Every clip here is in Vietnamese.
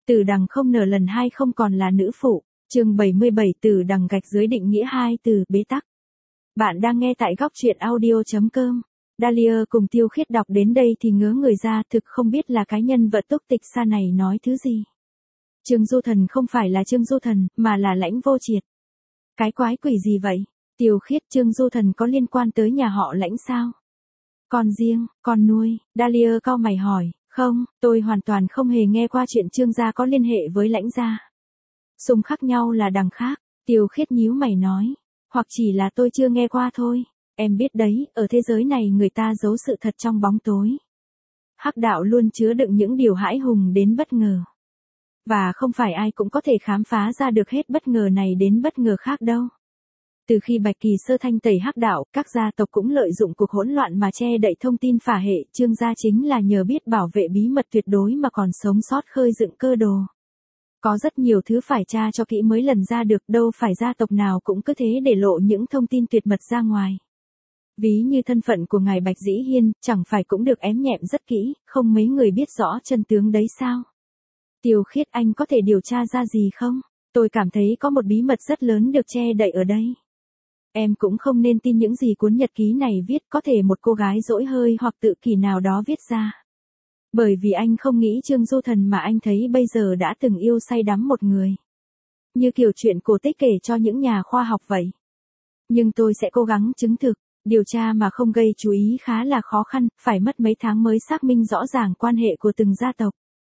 Tử đằng không nở lần hai không còn là nữ phụ. Chương 77 Tử đằng gạch dưới định nghĩa hai từ bế tắc. Bạn đang nghe tại góc truyện audio.com. Dahlia cùng Tiêu Khiết đọc đến đây thì ngớ người ra, thực không biết là cái nhân vật túc tịch xa này nói thứ gì. Trương Du Thần không phải là Trương Du Thần, mà là Lãnh Vô Triệt. Cái quái quỷ gì vậy? Tiêu Khiết, Trương Du Thần có liên quan tới nhà họ Lãnh sao? Con riêng, con nuôi, Dahlia cau mày hỏi. Không, tôi hoàn toàn không hề nghe qua chuyện Trương gia có liên hệ với Lãnh gia. Xung khác nhau là đằng khác, Tiêu Khiết nhíu mày nói. Hoặc chỉ là tôi chưa nghe qua thôi. Em biết đấy, ở thế giới này người ta giấu sự thật trong bóng tối. Hắc đạo luôn chứa đựng những điều hãi hùng đến bất ngờ. Và không phải ai cũng có thể khám phá ra được hết bất ngờ này đến bất ngờ khác đâu. Từ khi Bạch Kỳ Sơ thanh tẩy hắc đạo, các gia tộc cũng lợi dụng cuộc hỗn loạn mà che đậy thông tin phả hệ. Trương gia chính là nhờ biết bảo vệ bí mật tuyệt đối mà còn sống sót khơi dựng cơ đồ. Có rất nhiều thứ phải tra cho kỹ mới lần ra được, đâu phải gia tộc nào cũng cứ thế để lộ những thông tin tuyệt mật ra ngoài. Ví như thân phận của ngài Bạch Dĩ Hiên, chẳng phải cũng được ém nhẹm rất kỹ, không mấy người biết rõ chân tướng đấy sao? Tiêu Khiết, anh có thể điều tra ra gì không? Tôi cảm thấy có một bí mật rất lớn được che đậy ở đây. Em cũng không nên tin những gì cuốn nhật ký này viết, có thể một cô gái dỗi hơi hoặc tự kỷ nào đó viết ra. Bởi vì anh không nghĩ Trương Du Thần mà anh thấy bây giờ đã từng yêu say đắm một người. Như kiểu chuyện cổ tích kể cho những nhà khoa học vậy. Nhưng tôi sẽ cố gắng chứng thực, điều tra mà không gây chú ý khá là khó khăn, phải mất mấy tháng mới xác minh rõ ràng quan hệ của từng gia tộc.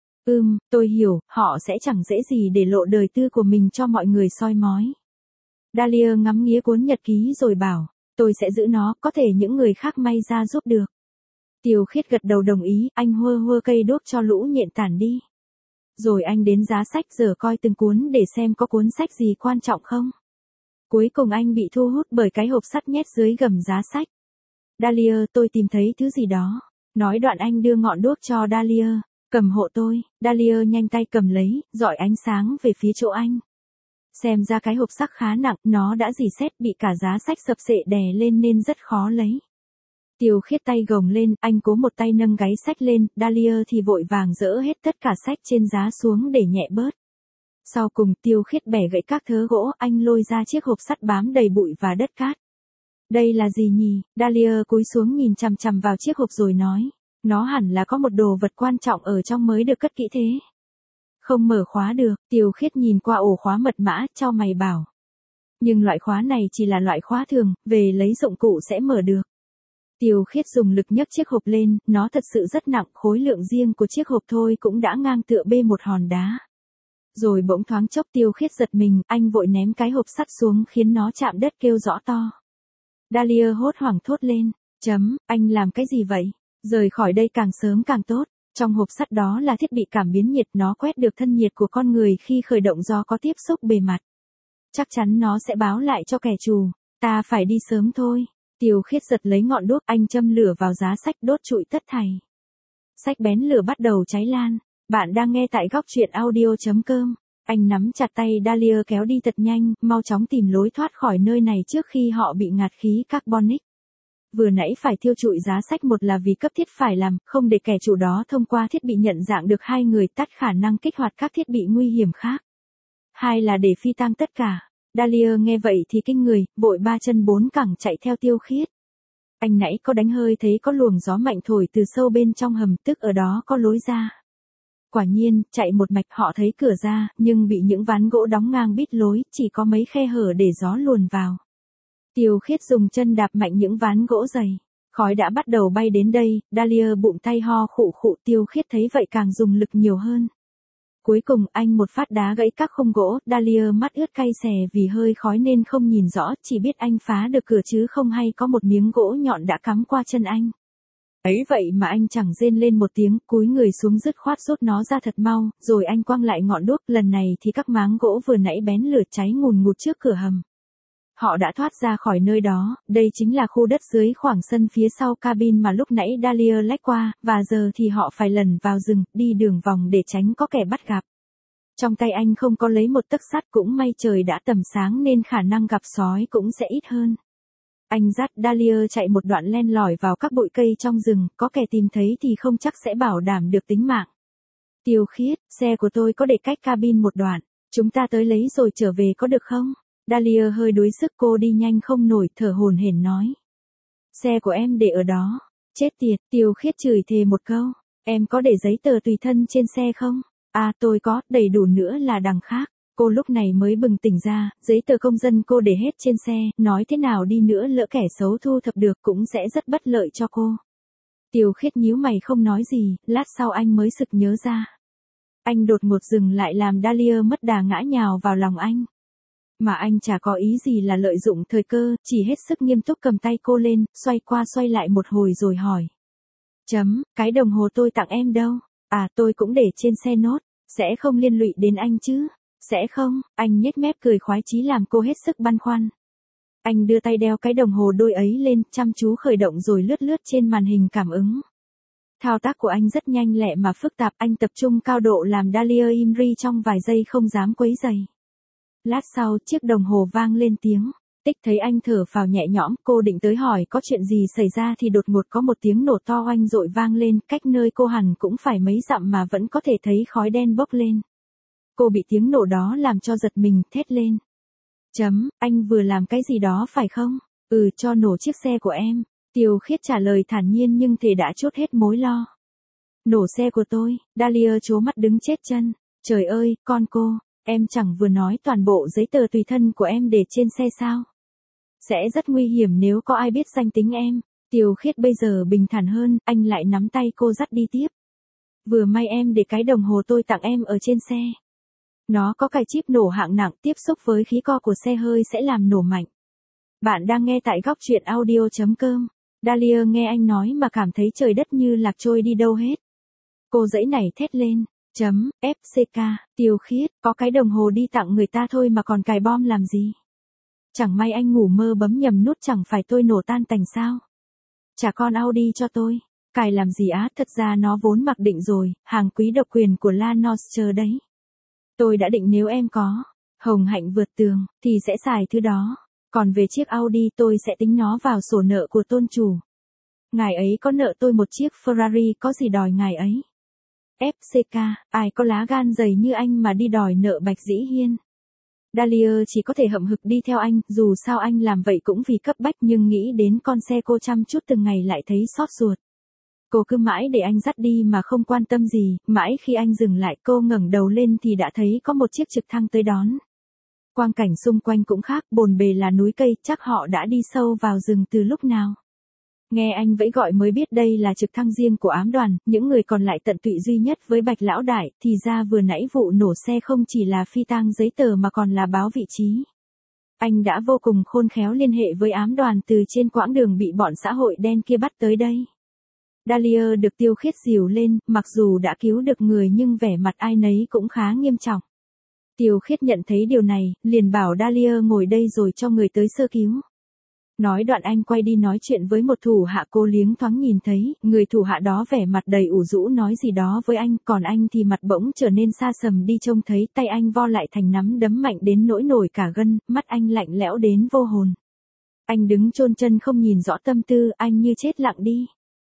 Tôi hiểu, họ sẽ chẳng dễ gì để lộ đời tư của mình cho mọi người soi mói. Dahlia ngắm nghía cuốn nhật ký rồi bảo, tôi sẽ giữ nó, có thể những người khác may ra giúp được. Tiêu Khiết gật đầu đồng ý, anh hơ hơ cây đuốc cho lũ nhện tản đi. Rồi anh đến giá sách giờ coi từng cuốn để xem có cuốn sách gì quan trọng không. Cuối cùng anh bị thu hút bởi cái hộp sắt nhét dưới gầm giá sách. Dahlia, tôi tìm thấy thứ gì đó. Nói đoạn anh đưa ngọn đuốc cho Dahlia, cầm hộ tôi. Dahlia nhanh tay cầm lấy, dọi ánh sáng về phía chỗ anh. Xem ra cái hộp sắt khá nặng, nó đã rỉ sét, bị cả giá sách sập xệ đè lên nên rất khó lấy. Tiêu Khiết tay gồng lên, anh cố một tay nâng gáy sách lên, Dahlia thì vội vàng dỡ hết tất cả sách trên giá xuống để nhẹ bớt. Sau cùng Tiêu Khiết bẻ gãy các thớ gỗ, anh lôi ra chiếc hộp sắt bám đầy bụi và đất cát. Đây là gì nhỉ? Dahlia cúi xuống nhìn chằm chằm vào chiếc hộp rồi nói. Nó hẳn là có một đồ vật quan trọng ở trong mới được cất kỹ thế. Không mở khóa được, Tiêu Khiết nhìn qua ổ khóa mật mã, chau mày bảo. Nhưng loại khóa này chỉ là loại khóa thường, về lấy dụng cụ sẽ mở được. Tiêu Khiết dùng lực nhấc chiếc hộp lên, nó thật sự rất nặng, khối lượng riêng của chiếc hộp thôi cũng đã ngang tựa bê một hòn đá. Rồi bỗng thoáng chốc Tiêu Khiết giật mình, anh vội ném cái hộp sắt xuống khiến nó chạm đất kêu rõ to. Dahlia hốt hoảng thốt lên, anh làm cái gì vậy? Rời khỏi đây càng sớm càng tốt. Trong hộp sắt đó là thiết bị cảm biến nhiệt, nó quét được thân nhiệt của con người khi khởi động do có tiếp xúc bề mặt. Chắc chắn nó sẽ báo lại cho kẻ trù. Ta phải đi sớm thôi. Tiêu Khiết giật lấy ngọn đuốc, anh châm lửa vào giá sách đốt trụi tất thảy. Sách bén lửa bắt đầu cháy lan. Bạn đang nghe tại góc truyện audio.com. Anh nắm chặt tay Dahlia kéo đi thật nhanh, mau chóng tìm lối thoát khỏi nơi này trước khi họ bị ngạt khí carbonic. Vừa nãy phải thiêu trụi giá sách, một là vì cấp thiết phải làm, không để kẻ chủ đó thông qua thiết bị nhận dạng được hai người, tắt khả năng kích hoạt các thiết bị nguy hiểm khác. Hai là để phi tang tất cả. Dahlia nghe vậy thì kinh người, vội ba chân bốn cẳng chạy theo Tiêu Khiết. Anh nãy có đánh hơi thấy có luồng gió mạnh thổi từ sâu bên trong hầm, tức ở đó có lối ra. Quả nhiên, chạy một mạch họ thấy cửa ra, nhưng bị những ván gỗ đóng ngang bít lối, chỉ có mấy khe hở để gió luồn vào. Tiêu Khiết dùng chân đạp mạnh những ván gỗ dày. Khói đã bắt đầu bay đến đây, Dahlia bụng tay ho khụ khụ, Tiêu Khiết thấy vậy càng dùng lực nhiều hơn. Cuối cùng anh một phát đá gãy các khung gỗ, Dahlia mắt ướt cay xè vì hơi khói nên không nhìn rõ, chỉ biết anh phá được cửa chứ không hay có một miếng gỗ nhọn đã cắm qua chân anh. Ấy vậy mà anh chẳng rên lên một tiếng, cúi người xuống dứt khoát rút nó ra thật mau, rồi anh quăng lại ngọn đuốc, lần này thì các máng gỗ vừa nãy bén lửa cháy ngùn ngụt trước cửa hầm. Họ đã thoát ra khỏi nơi đó, đây chính là khu đất dưới khoảng sân phía sau cabin mà lúc nãy Dahlia lách qua, và giờ thì họ phải lẩn vào rừng, đi đường vòng để tránh có kẻ bắt gặp. Trong tay anh không có lấy một tấc sắt, cũng may trời đã tầm sáng nên khả năng gặp sói cũng sẽ ít hơn. Anh dắt Dahlia chạy một đoạn len lỏi vào các bụi cây trong rừng, có kẻ tìm thấy thì không chắc sẽ bảo đảm được tính mạng. Tiêu Khiết, xe của tôi có để cách cabin một đoạn. Chúng ta tới lấy rồi trở về có được không? Dahlia hơi đuối sức, cô đi nhanh không nổi, thở hổn hển nói. Xe của em để ở đó. Chết tiệt, Tiêu Khiết chửi thề một câu. Em có để giấy tờ tùy thân trên xe không? À tôi có, đầy đủ nữa là đằng khác. Cô lúc này mới bừng tỉnh ra, giấy tờ công dân cô để hết trên xe, nói thế nào đi nữa lỡ kẻ xấu thu thập được cũng sẽ rất bất lợi cho cô. Tiêu Khiết nhíu mày không nói gì, lát sau anh mới sực nhớ ra. Anh đột ngột dừng lại làm Dahlia mất đà ngã nhào vào lòng anh. Mà anh chả có ý gì là lợi dụng thời cơ, chỉ hết sức nghiêm túc cầm tay cô lên, xoay qua xoay lại một hồi rồi hỏi. Cái đồng hồ tôi tặng em đâu? À tôi cũng để trên xe nốt, sẽ không liên lụy đến anh chứ? Sẽ không, anh nhếch mép cười khoái chí làm cô hết sức băn khoăn. Anh đưa tay đeo cái đồng hồ đôi ấy lên, chăm chú khởi động rồi lướt lướt trên màn hình cảm ứng. Thao tác của anh rất nhanh lẹ mà phức tạp, anh tập trung cao độ làm Dahlia im ri trong vài giây không dám quấy rầy. Lát sau chiếc đồng hồ vang lên tiếng. Tích thấy anh thở phào nhẹ nhõm, cô định tới hỏi có chuyện gì xảy ra thì đột ngột có một tiếng nổ to oanh dội vang lên, cách nơi cô hẳn cũng phải mấy dặm mà vẫn có thể thấy khói đen bốc lên. Cô bị tiếng nổ đó làm cho giật mình, thét lên. Anh vừa làm cái gì đó phải không? Cho nổ chiếc xe của em. Tiêu Khiết trả lời thản nhiên nhưng thể đã trút hết mối lo. Nổ xe của tôi, Dahlia trố mắt đứng chết chân. Trời ơi, con cô, em chẳng vừa nói toàn bộ giấy tờ tùy thân của em để trên xe sao? Sẽ rất nguy hiểm nếu có ai biết danh tính em. Tiêu Khiết bây giờ bình thản hơn, anh lại nắm tay cô dắt đi tiếp. Vừa may em để cái đồng hồ tôi tặng em ở trên xe. Nó có cài chip nổ hạng nặng, tiếp xúc với khí co của xe hơi sẽ làm nổ mạnh. Bạn đang nghe tại góc truyện audio.com. Dahlia nghe anh nói mà cảm thấy trời đất như lạc trôi đi đâu hết. Cô dãy nảy thét lên. FCK, Tiêu Khiết, có cái đồng hồ đi tặng người ta thôi mà còn cài bom làm gì? Chẳng may anh ngủ mơ bấm nhầm nút chẳng phải tôi nổ tan tành sao? Trả con Audi cho tôi. Cài làm gì á, thật ra nó vốn mặc định rồi, hàng quý độc quyền của La Nostre đấy. Tôi đã định nếu em có hồng hạnh vượt tường, thì sẽ xài thứ đó. Còn về chiếc Audi tôi sẽ tính nó vào sổ nợ của tôn chủ. Ngài ấy có nợ tôi một chiếc Ferrari, có gì đòi ngài ấy. FCK, ai có lá gan dày như anh mà đi đòi nợ Bạch Dĩ Hiên. Dahlia chỉ có thể hậm hực đi theo anh, dù sao anh làm vậy cũng vì cấp bách nhưng nghĩ đến con xe cô chăm chút từng ngày lại thấy xót ruột. Cô cứ mãi để anh dắt đi mà không quan tâm gì, mãi khi anh dừng lại cô ngẩng đầu lên thì đã thấy có một chiếc trực thăng tới đón. Quang cảnh xung quanh cũng khác, bồn bề là núi cây, chắc họ đã đi sâu vào rừng từ lúc nào. Nghe anh vẫy gọi mới biết đây là trực thăng riêng của ám đoàn, những người còn lại tận tụy duy nhất với Bạch Lão Đại, thì ra vừa nãy vụ nổ xe không chỉ là phi tang giấy tờ mà còn là báo vị trí. Anh đã vô cùng khôn khéo liên hệ với ám đoàn từ trên quãng đường bị bọn xã hội đen kia bắt tới đây. Dahlia được Tiêu Khiết dìu lên, mặc dù đã cứu được người nhưng vẻ mặt ai nấy cũng khá nghiêm trọng. Tiêu Khiết nhận thấy điều này, liền bảo Dahlia ngồi đây rồi cho người tới sơ cứu. Nói đoạn anh quay đi nói chuyện với một thủ hạ, cô liếng thoáng nhìn thấy, người thủ hạ đó vẻ mặt đầy ủ rũ nói gì đó với anh, còn anh thì mặt bỗng trở nên xa sầm đi, trông thấy tay anh vo lại thành nắm đấm mạnh đến nỗi nổi cả gân, mắt anh lạnh lẽo đến vô hồn. Anh đứng chôn chân không nhìn rõ tâm tư, anh như chết lặng đi.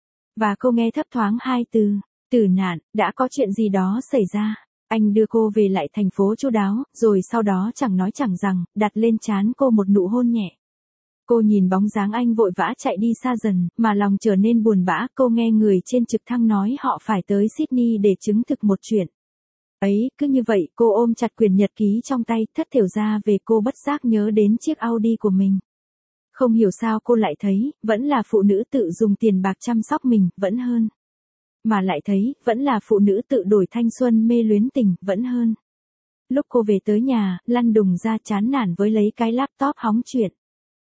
Và cô nghe thấp thoáng hai từ, tử nạn, đã có chuyện gì đó xảy ra. Anh đưa cô về lại thành phố chu đáo, rồi sau đó chẳng nói chẳng rằng, đặt lên trán cô một nụ hôn nhẹ. Cô nhìn bóng dáng anh vội vã chạy đi xa dần, mà lòng trở nên buồn bã, cô nghe người trên trực thăng nói họ phải tới Sydney để chứng thực một chuyện. Ấy, cứ như vậy, cô ôm chặt quyển nhật ký trong tay, thất thểu ra về, cô bất giác nhớ đến chiếc Audi của mình. Không hiểu sao cô lại thấy, vẫn là phụ nữ tự dùng tiền bạc chăm sóc mình, vẫn hơn. Mà lại thấy, vẫn là phụ nữ tự đổi thanh xuân mê luyến tình, vẫn hơn. Lúc cô về tới nhà, lăn đùng ra chán nản với lấy cái laptop hóng chuyện.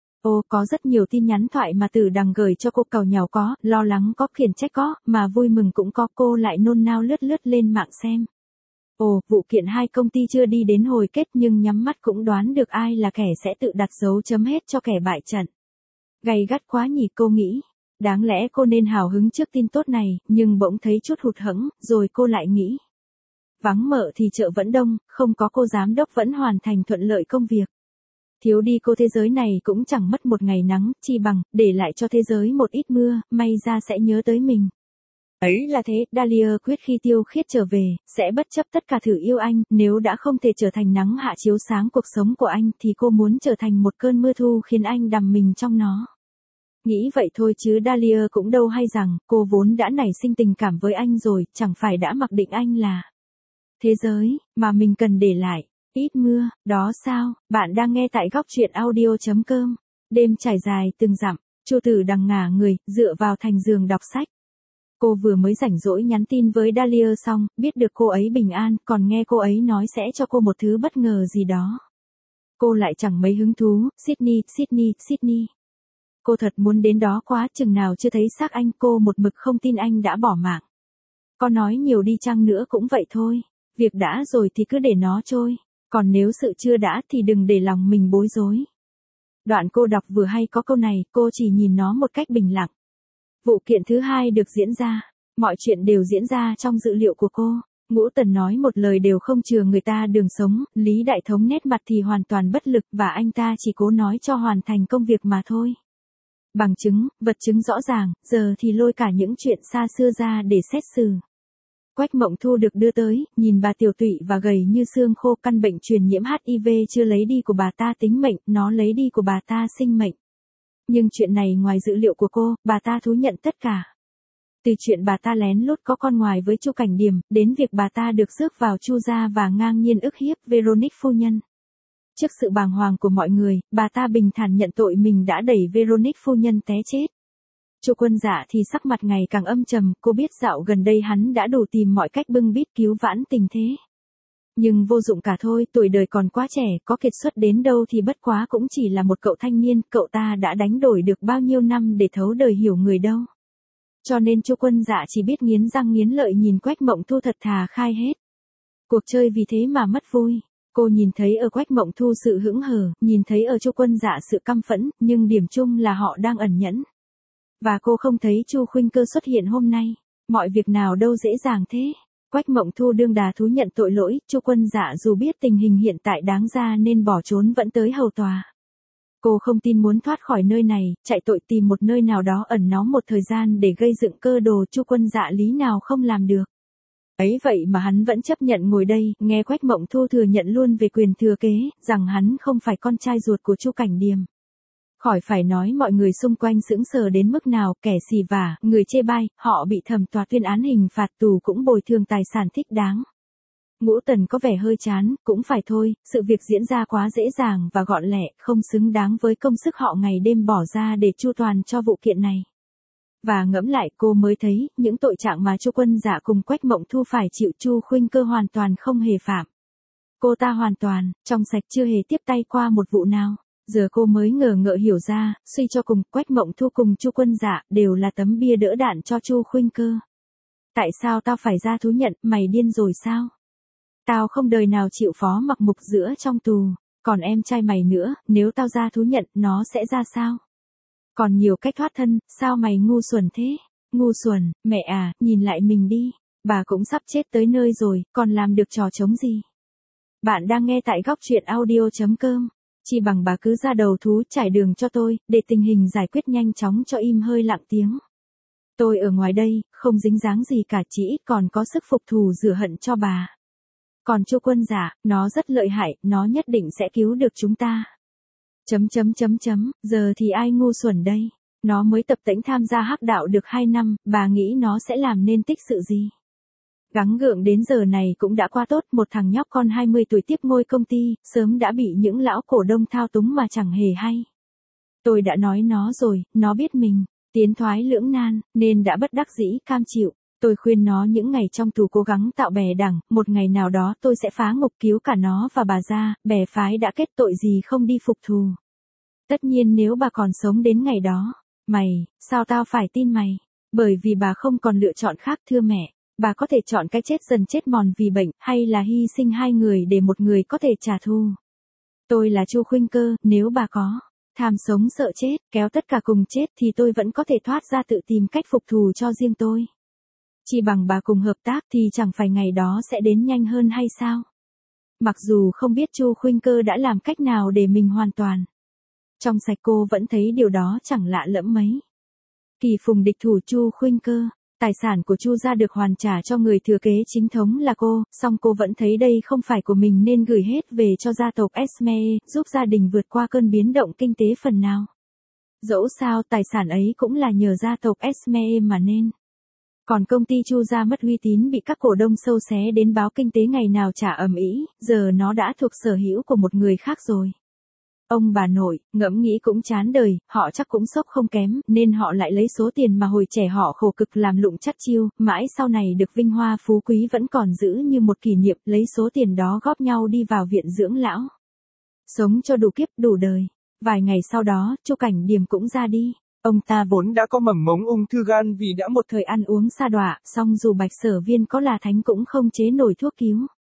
Có rất nhiều tin nhắn thoại mà Tử Đằng gửi cho cô, càu nhàu có, lo lắng có, khiển trách có, mà vui mừng cũng có, cô lại nôn nao lướt lướt lên mạng xem. Vụ kiện hai công ty chưa đi đến hồi kết nhưng nhắm mắt cũng đoán được ai là kẻ sẽ tự đặt dấu chấm hết cho kẻ bại trận. Gay gắt quá nhỉ, cô nghĩ. Đáng lẽ cô nên hào hứng trước tin tốt này, nhưng bỗng thấy chút hụt hẫng, rồi cô lại nghĩ. Vắng mợ thì chợ vẫn đông, không có cô giám đốc vẫn hoàn thành thuận lợi công việc. Thiếu đi cô thế giới này cũng chẳng mất một ngày nắng, chi bằng, để lại cho thế giới một ít mưa, may ra sẽ nhớ tới mình. Ấy là thế, Dahlia quyết khi Tiêu Khiết trở về, sẽ bất chấp tất cả thử yêu anh, nếu đã không thể trở thành nắng hạ chiếu sáng cuộc sống của anh thì cô muốn trở thành một cơn mưa thu khiến anh đắm mình trong nó. Nghĩ vậy thôi chứ Dahlia cũng đâu hay rằng, cô vốn đã nảy sinh tình cảm với anh rồi, chẳng phải đã mặc định anh là thế giới, mà mình cần để lại. Ít mưa, đó sao, bạn đang nghe tại góc truyện audio.com. Đêm trải dài từng dặm, Chu Tử Đằng ngả người, dựa vào thành giường đọc sách. Cô vừa mới rảnh rỗi nhắn tin với Dahlia xong, biết được cô ấy bình an, còn nghe cô ấy nói sẽ cho cô một thứ bất ngờ gì đó. Cô lại chẳng mấy hứng thú, Sydney. Cô thật muốn đến đó quá, chừng nào chưa thấy xác anh, cô một mực không tin anh đã bỏ mạng. Có nói nhiều đi chăng nữa cũng vậy thôi, việc đã rồi thì cứ để nó trôi, còn nếu sự chưa đã thì đừng để lòng mình bối rối. Đoạn cô đọc vừa hay có câu này, cô chỉ nhìn nó một cách bình lặng. Vụ kiện thứ hai được diễn ra, mọi chuyện đều diễn ra trong dự liệu của cô. Ngũ Tần nói một lời đều không chừa người ta đường sống, Lý Đại Thống nét mặt thì hoàn toàn bất lực và anh ta chỉ cố nói cho hoàn thành công việc mà thôi. Bằng chứng, vật chứng rõ ràng, giờ thì lôi cả những chuyện xa xưa ra để xét xử. Quách Mộng Thu được đưa tới, nhìn bà tiểu tụy và gầy như xương khô, căn bệnh truyền nhiễm HIV chưa lấy đi của bà ta tính mệnh, nó lấy đi của bà ta sinh mệnh. Nhưng chuyện này ngoài dự liệu của cô, bà ta thú nhận tất cả. Từ chuyện bà ta lén lút có con ngoài với Chu Cảnh Điềm, đến việc bà ta được rước vào Chu gia và ngang nhiên ức hiếp Veronique phu nhân. Trước sự bàng hoàng của mọi người, bà ta bình thản nhận tội mình đã đẩy Veronique phu nhân té chết. Chu Quân Dạ thì sắc mặt ngày càng âm trầm, cô biết dạo gần đây hắn đã đủ tìm mọi cách bưng bít cứu vãn tình thế. Nhưng vô dụng cả thôi, tuổi đời còn quá trẻ, có kiệt xuất đến đâu thì bất quá cũng chỉ là một cậu thanh niên, cậu ta đã đánh đổi được bao nhiêu năm để thấu đời hiểu người đâu. Cho nên Chu Quân Dạ chỉ biết nghiến răng nghiến lợi nhìn Quách Mộng Thu thật thà khai hết. Cuộc chơi vì thế mà mất vui. Cô nhìn thấy ở Quách Mộng Thu sự hững hờ, nhìn thấy ở Chu Quân Dạ sự căm phẫn, nhưng điểm chung là họ đang ẩn nhẫn. Và cô không thấy Chu Khuynh Cơ xuất hiện hôm nay. Mọi việc nào đâu dễ dàng thế. Quách Mộng Thu đương đà thú nhận tội lỗi, Chu Quân Dạ dù biết tình hình hiện tại đáng ra nên bỏ trốn vẫn tới hầu tòa. Cô không tin muốn thoát khỏi nơi này, chạy tội tìm một nơi nào đó ẩn náu một thời gian để gây dựng cơ đồ, Chu Quân Dạ lý nào không làm được. Ấy vậy mà hắn vẫn chấp nhận ngồi đây, nghe Quách Mộng Thu thừa nhận luôn về quyền thừa kế, rằng hắn không phải con trai ruột của Chu Cảnh Điềm. Khỏi phải nói mọi người xung quanh sững sờ đến mức nào, kẻ xì vả, người chê bai, họ bị thẩm tòa tuyên án hình phạt tù cũng bồi thường tài sản thích đáng. Ngũ Tần có vẻ hơi chán, cũng phải thôi, sự việc diễn ra quá dễ dàng và gọn lẹ, không xứng đáng với công sức họ ngày đêm bỏ ra để chu toàn cho vụ kiện này. Và ngẫm lại cô mới thấy, những tội trạng mà Chu Quân Dạ cùng Quách Mộng Thu phải chịu Chu Khuynh Cơ hoàn toàn không hề phạm. Cô ta hoàn toàn, trong sạch chưa hề tiếp tay qua một vụ nào. Giờ cô mới ngờ ngợ hiểu ra, suy cho cùng, Quách Mộng Thu cùng Chu Quân Dạ đều là tấm bia đỡ đạn cho Chu Khuynh Cơ. Tại sao tao phải ra thú nhận, mày điên rồi sao? Tao không đời nào chịu phó mặc mục giữa trong tù, còn em trai mày nữa, nếu tao ra thú nhận, nó sẽ ra sao? Còn nhiều cách thoát thân, sao mày ngu xuẩn thế? Ngu xuẩn, mẹ à, nhìn lại mình đi, bà cũng sắp chết tới nơi rồi, còn làm được trò trống gì? Bạn đang nghe tại góc truyện audio.com. Chi bằng bà cứ ra đầu thú trải đường cho tôi, để tình hình giải quyết nhanh chóng cho im hơi lặng tiếng. Tôi ở ngoài đây, không dính dáng gì cả, chỉ ít còn có sức phục thù rửa hận cho bà. Còn Chu Quân Dạ, nó rất lợi hại, nó nhất định sẽ cứu được chúng ta. Giờ thì ai ngu xuẩn đây? Nó mới tập tễnh tham gia hắc đạo được 2 năm, bà nghĩ nó sẽ làm nên tích sự gì? Gắng gượng đến giờ này cũng đã qua tốt, một thằng nhóc con 20 tuổi tiếp ngôi công ty, sớm đã bị những lão cổ đông thao túng mà chẳng hề hay. Tôi đã nói nó rồi, nó biết mình tiến thoái lưỡng nan, nên đã bất đắc dĩ cam chịu. Tôi khuyên nó những ngày trong tù cố gắng tạo bè đảng, một ngày nào đó tôi sẽ phá ngục cứu cả nó và bà ra, bè phái đã kết tội gì không đi phục thù. Tất nhiên nếu bà còn sống đến ngày đó, sao tao phải tin mày? Bởi vì bà không còn lựa chọn khác thưa mẹ. Bà có thể chọn cái chết dần chết mòn vì bệnh, hay là hy sinh 2 người để một người có thể trả thù. Tôi là Chu Khuynh Cơ, nếu bà có tham sống sợ chết, kéo tất cả cùng chết thì tôi vẫn có thể thoát ra tự tìm cách phục thù cho riêng tôi. Chỉ bằng bà cùng hợp tác thì chẳng phải ngày đó sẽ đến nhanh hơn hay sao? Mặc dù không biết Chu Khuynh Cơ đã làm cách nào để mình hoàn toàn trong sạch, cô vẫn thấy điều đó chẳng lạ lẫm mấy. Kỳ phùng địch thủ Chu Khuynh Cơ. Tài sản của Chu gia được hoàn trả cho người thừa kế chính thống là cô, song cô vẫn thấy đây không phải của mình nên gửi hết về cho gia tộc Esme, giúp gia đình vượt qua cơn biến động kinh tế phần nào. Dẫu sao tài sản ấy cũng là nhờ gia tộc Esme mà nên. Còn công ty Chu gia mất uy tín bị các cổ đông sâu xé đến báo kinh tế ngày nào chả ầm ĩ, giờ nó đã thuộc sở hữu của một người khác rồi. Ông bà nội, ngẫm nghĩ cũng chán đời, họ chắc cũng sốc không kém, nên họ lại lấy số tiền mà hồi trẻ họ khổ cực làm lụng chắt chiu, mãi sau này được vinh hoa phú quý vẫn còn giữ như một kỷ niệm, lấy số tiền đó góp nhau đi vào viện dưỡng lão. Sống cho đủ kiếp đủ đời. Vài ngày sau đó, Chu Cảnh Điềm cũng ra đi. Ông ta vốn đã có mầm mống ung thư gan vì đã một thời ăn uống sa đọa, song dù Bạch Sở Viên có là thánh cũng không chế nổi thuốc cứu.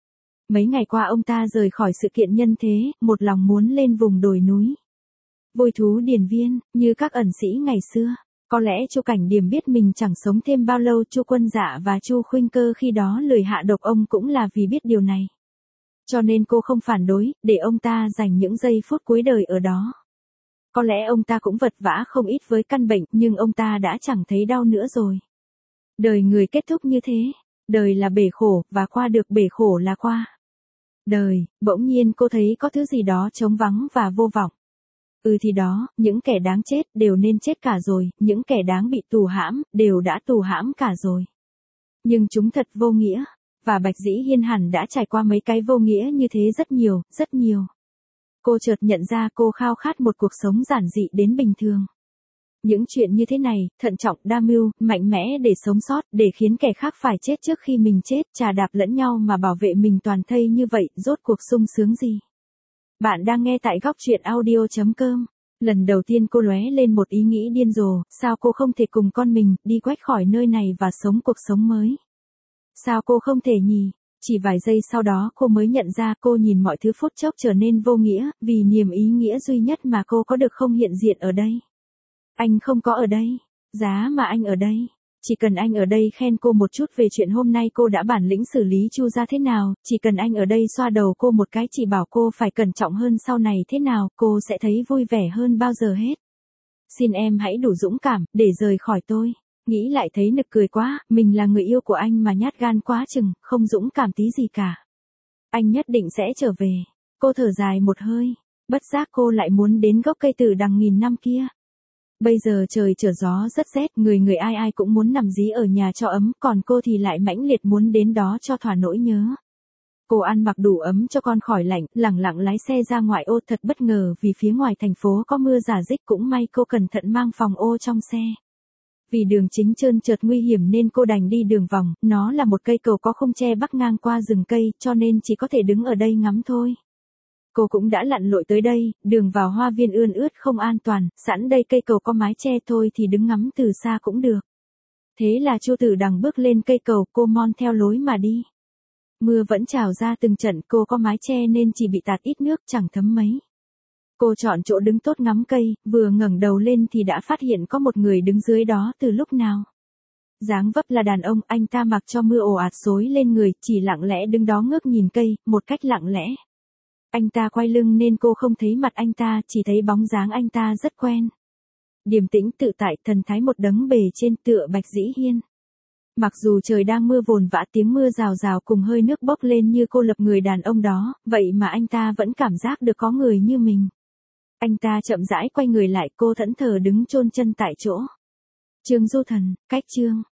Mấy ngày qua ông ta rời khỏi sự kiện nhân thế, một lòng muốn lên vùng đồi núi. Vui thú điền viên, như các ẩn sĩ ngày xưa. Có lẽ Chu Cảnh Điềm biết mình chẳng sống thêm bao lâu, Chu Quân Dạ và Chu Khuynh Cơ khi đó lười hạ độc ông cũng là vì biết điều này. Cho nên cô không phản đối, để ông ta dành những giây phút cuối đời ở đó. Có lẽ ông ta cũng vật vã không ít với căn bệnh, nhưng ông ta đã chẳng thấy đau nữa rồi. Đời người kết thúc như thế. Đời là bể khổ, và qua được bể khổ là qua. Đời, bỗng nhiên cô thấy có thứ gì đó trống vắng và vô vọng. Thì đó, những kẻ đáng chết đều nên chết cả rồi, những kẻ đáng bị tù hãm, đều đã tù hãm cả rồi. Nhưng chúng thật vô nghĩa, và Bạch Dĩ Hiên hẳn đã trải qua mấy cái vô nghĩa như thế rất nhiều, rất nhiều. Cô chợt nhận ra cô khao khát một cuộc sống giản dị đến bình thường. Những chuyện như thế này, thận trọng, đa mưu, mạnh mẽ để sống sót, để khiến kẻ khác phải chết trước khi mình chết, chà đạp lẫn nhau mà bảo vệ mình toàn thây như vậy, rốt cuộc sung sướng gì. Bạn đang nghe tại góc truyện audio.com. Lần đầu tiên cô lóe lên một ý nghĩ điên rồ, sao cô không thể cùng con mình, đi quách khỏi nơi này và sống cuộc sống mới? Sao cô không thể nhỉ? Chỉ vài giây sau đó cô mới nhận ra cô nhìn mọi thứ phút chốc trở nên vô nghĩa, vì niềm ý nghĩa duy nhất mà cô có được không hiện diện ở đây. Anh không có ở đây. Giá mà anh ở đây. Chỉ cần anh ở đây khen cô một chút về chuyện hôm nay cô đã bản lĩnh xử lý Chu gia thế nào, chỉ cần anh ở đây xoa đầu cô một cái chỉ bảo cô phải cẩn trọng hơn sau này thế nào, cô sẽ thấy vui vẻ hơn bao giờ hết. Xin em hãy đủ dũng cảm, để rời khỏi tôi. Nghĩ lại thấy nực cười quá, mình là người yêu của anh mà nhát gan quá chừng, không dũng cảm tí gì cả. Anh nhất định sẽ trở về. Cô thở dài một hơi, bất giác cô lại muốn đến gốc cây tử đằng nghìn năm kia. Bây giờ trời trở gió rất rét, người ai ai cũng muốn nằm dí ở nhà cho ấm, còn cô thì lại mãnh liệt muốn đến đó cho thỏa nỗi nhớ. Cô ăn mặc đủ ấm cho con khỏi lạnh, lẳng lặng lái xe ra ngoại ô, thật bất ngờ vì phía ngoài thành phố có mưa rả rích, cũng may cô cẩn thận mang phòng ô trong xe. Vì đường chính trơn trượt nguy hiểm nên cô đành đi đường vòng, nó là một cây cầu có khung tre bắc ngang qua rừng cây, cho nên chỉ có thể đứng ở đây ngắm thôi. Cô cũng đã lặn lội tới đây, đường vào hoa viên ươn ướt không an toàn, sẵn đây cây cầu có mái che thôi thì đứng ngắm từ xa cũng được. Thế là Chu Tử Đằng bước lên cây cầu, cô mon theo lối mà đi. Mưa vẫn trào ra từng trận, cô có mái che nên chỉ bị tạt ít nước, chẳng thấm mấy. Cô chọn chỗ đứng tốt ngắm cây, vừa ngẩng đầu lên thì đã phát hiện có một người đứng dưới đó từ lúc nào. Dáng vấp là đàn ông, anh ta mặc cho mưa ồ ạt xối lên người, chỉ lặng lẽ đứng đó ngước nhìn cây, một cách lặng lẽ. Anh ta quay lưng nên cô không thấy mặt anh ta, chỉ thấy bóng dáng anh ta rất quen. Điềm tĩnh tự tại, thần thái một đấng bề trên, tựa Bạch Dĩ Hiên. Mặc dù trời đang mưa vồn vã, tiếng mưa rào rào cùng hơi nước bốc lên như cô lập người đàn ông đó, vậy mà anh ta vẫn cảm giác được có người như mình. Anh ta chậm rãi quay người lại, cô thẫn thờ đứng chôn chân tại chỗ. Trương Du Thần, cách chương.